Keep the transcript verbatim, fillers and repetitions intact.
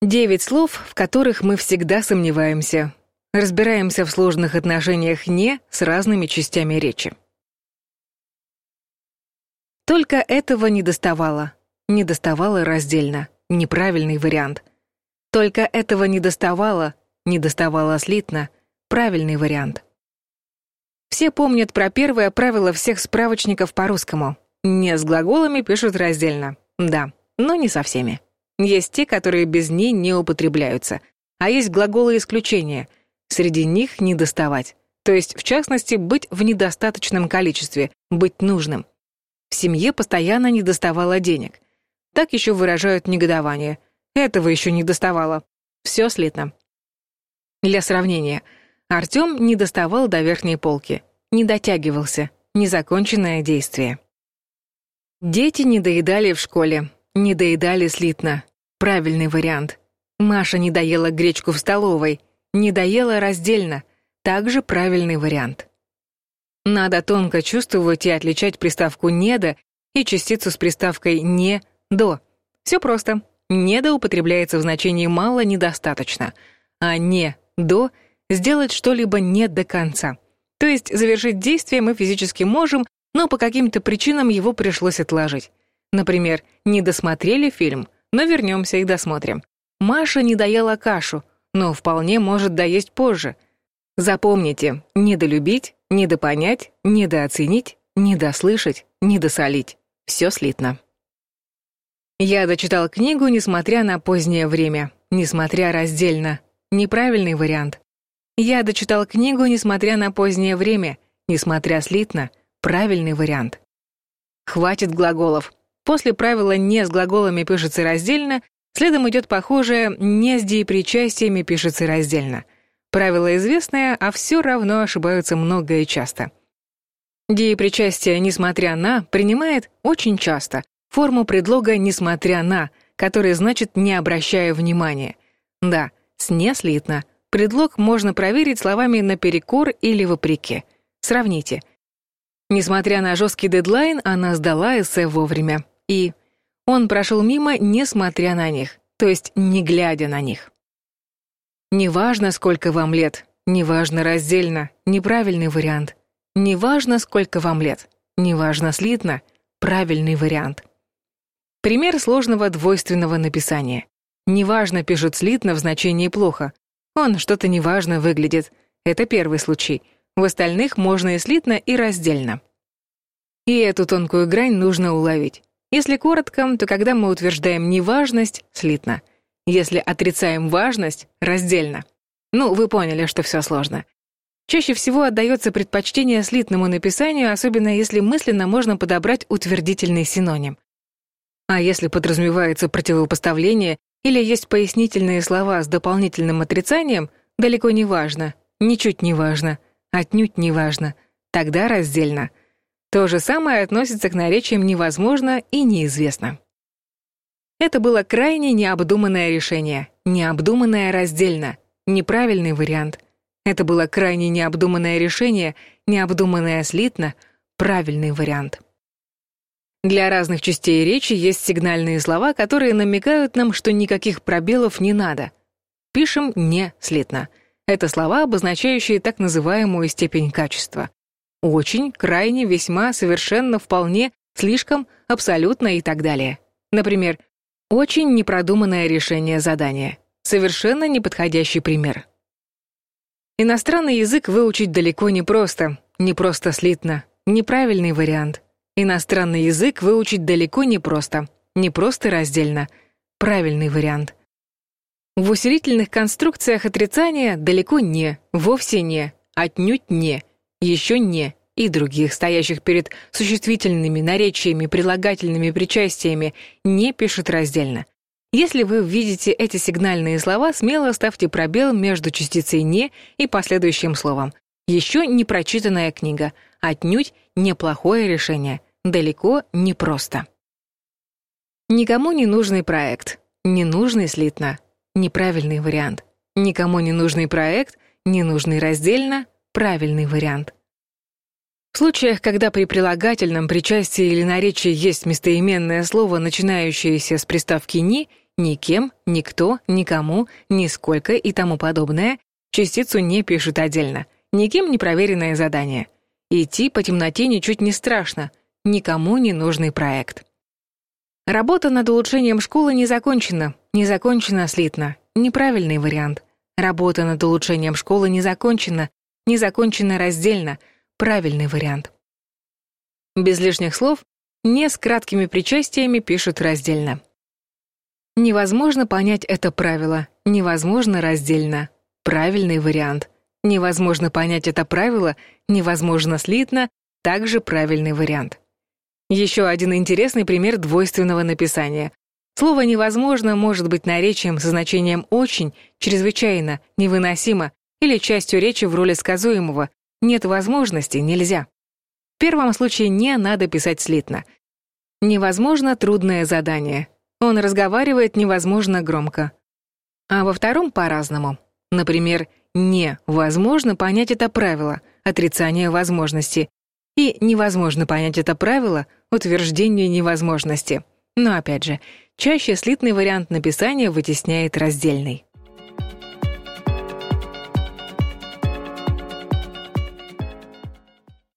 Девять слов, в которых мы всегда сомневаемся. Разбираемся в сложных отношениях «не» с разными частями речи. Только этого не доставало. Не доставало раздельно. Неправильный вариант. Только этого не доставало. Не доставало слитно. Правильный вариант. Все помнят про первое правило всех справочников по-русскому. «Не» с глаголами пишут раздельно. Да, но не со всеми. Есть те, которые без «не» не употребляются. А есть глаголы исключения. Среди них «не доставать». То есть, в частности, быть в недостаточном количестве, быть нужным. В семье постоянно не доставало денег. Так еще выражают негодование. Этого еще не доставало. Все слитно. Для сравнения. Артем не доставал до верхней полки. Не дотягивался. Незаконченное действие. Дети не доедали в школе. Не доедали слитно. Правильный вариант. Маша не доела гречку в столовой. Не доела раздельно. Также правильный вариант. Надо тонко чувствовать и отличать приставку «недо» и частицу с приставкой «не», «до». Все просто. «Недо» употребляется в значении «мало», «недостаточно», а «не», «до» — сделать что-либо не до конца. То есть завершить действие мы физически можем, но по каким-то причинам его пришлось отложить. Например, не досмотрели фильм, но вернемся и досмотрим. Маша не доела кашу, но вполне может доесть позже. Запомните, недолюбить, недопонять, недооценить, недослышать, недосолить. Все слитно. Я дочитал книгу, несмотря на позднее время, несмотря раздельно. Неправильный вариант. Я дочитал книгу, несмотря на позднее время, несмотря слитно. Правильный вариант. Хватит глаголов. После правила «не» с глаголами пишется раздельно, следом идет похожее «не» с деепричастиями пишется раздельно. Правило известное, а все равно ошибаются много и часто. Деепричастие «несмотря на» принимает очень часто форму предлога «несмотря на», который значит «не обращая внимания». Да, с «не» слитно. Предлог можно проверить словами «наперекор» или «вопреки». Сравните. Несмотря на жесткий дедлайн, она сдала эссе вовремя. И он прошел мимо, несмотря на них, то есть не глядя на них. Неважно, сколько вам лет, неважно раздельно, неправильный вариант. Неважно, сколько вам лет, неважно слитно, правильный вариант. Пример сложного двойственного написания. Неважно пишут слитно в значении плохо. Он что-то неважно выглядит. Это первый случай. В остальных можно и слитно, и раздельно. И эту тонкую грань нужно уловить. Если коротко, то когда мы утверждаем неважность, слитно. Если отрицаем важность, раздельно. Ну, вы поняли, что все сложно. Чаще всего отдается предпочтение слитному написанию, особенно если мысленно можно подобрать утвердительный синоним. А если подразумевается противопоставление или есть пояснительные слова с дополнительным отрицанием, далеко не важно, ничуть не важно, отнюдь не важно, тогда раздельно. То же самое относится к наречиям «невозможно» и «неизвестно». Это было крайне необдуманное решение, необдуманное раздельно, неправильный вариант. Это было крайне необдуманное решение, необдуманное слитно, правильный вариант. Для разных частей речи есть сигнальные слова, которые намекают нам, что никаких пробелов не надо. Пишем «не» слитно. Это слова, обозначающие так называемую степень качества. Очень, крайне, весьма, совершенно, вполне, слишком, абсолютно и так далее. Например, очень непродуманное решение задания. Совершенно неподходящий пример. Иностранный язык выучить далеко не просто, не просто слитно, неправильный вариант. Иностранный язык выучить далеко не просто, не просто раздельно, правильный вариант. В усилительных конструкциях отрицания далеко не, вовсе не, отнюдь не, еще не и других, стоящих перед существительными, наречиями, прилагательными причастиями, не пишут раздельно. Если вы видите эти сигнальные слова, смело ставьте пробел между частицей «не» и последующим словом. Еще не прочитанная книга, отнюдь неплохое решение, далеко не просто. Никому не нужный проект, ненужный слитно, неправильный вариант. Никому не нужный проект, ненужный раздельно, правильный вариант. В случаях, когда при прилагательном, причастии или наречии есть местоименное слово, начинающееся с приставки «ни», никем, никто, никому, нисколько и тому подобное частицу не пишут отдельно. Никем не проверенное задание. Идти по темноте ничуть не страшно. Никому не нужный проект. Работа над улучшением школы не закончена. Не закончена слитно. Неправильный вариант. Работа над улучшением школы не закончена. Не закончена раздельно. Правильный вариант. Без лишних слов, не с краткими причастиями пишут раздельно. Невозможно понять это правило. Невозможно раздельно. Правильный вариант. Невозможно понять это правило. Невозможно слитно. Также правильный вариант. Еще один интересный пример двойственного написания. Слово «невозможно» может быть наречием со значением «очень», «чрезвычайно», «невыносимо» или частью речи в роли сказуемого. Нет возможности, нельзя. В первом случае «не» надо писать слитно. Невозможно трудное задание. Он разговаривает невозможно громко. А во втором по-разному. Например, невозможно понять это правило, отрицание возможности. И невозможно понять это правило, утверждение невозможности. Но опять же, чаще слитный вариант написания вытесняет раздельный.